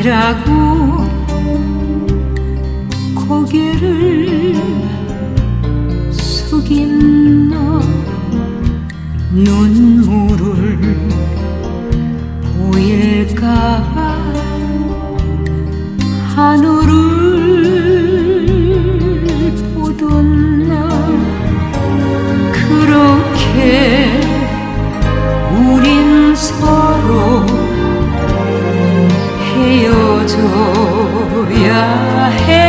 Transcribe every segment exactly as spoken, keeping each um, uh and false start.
아니라고 고개를 숙인 너 눈물을 보일까봐 하늘을 보던 나 그렇게 우린 서로 헤어져야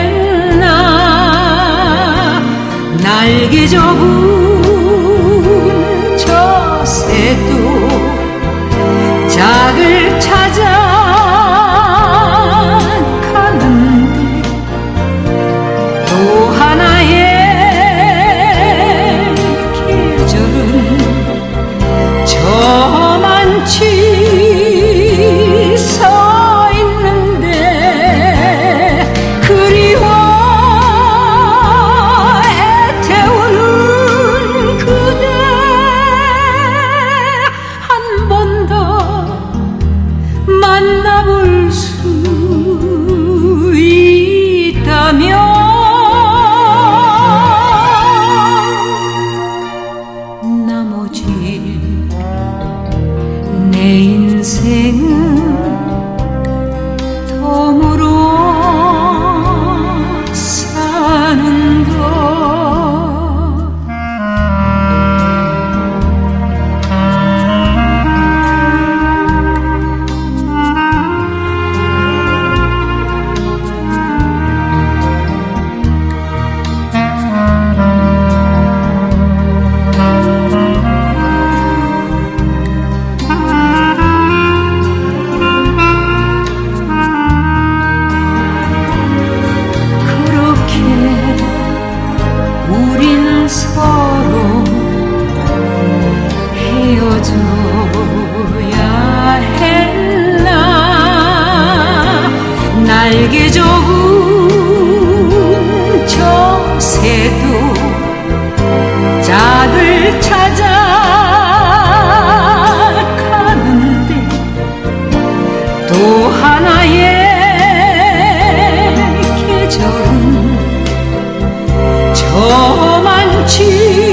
했나. 날개 접은 저 새도 짝을 찾아 가는데 또 하나의 계절은 저만치 서 있는데 그리워 애태우는 그대 한 번 더 만나볼 수 있다면 나머지 내 인생은 덤으로 사는 것. 우린 서로 헤어져야 했나. 날개 접은 저 새도 짝을 찾아 가는데 또 하나의 계절은 저만치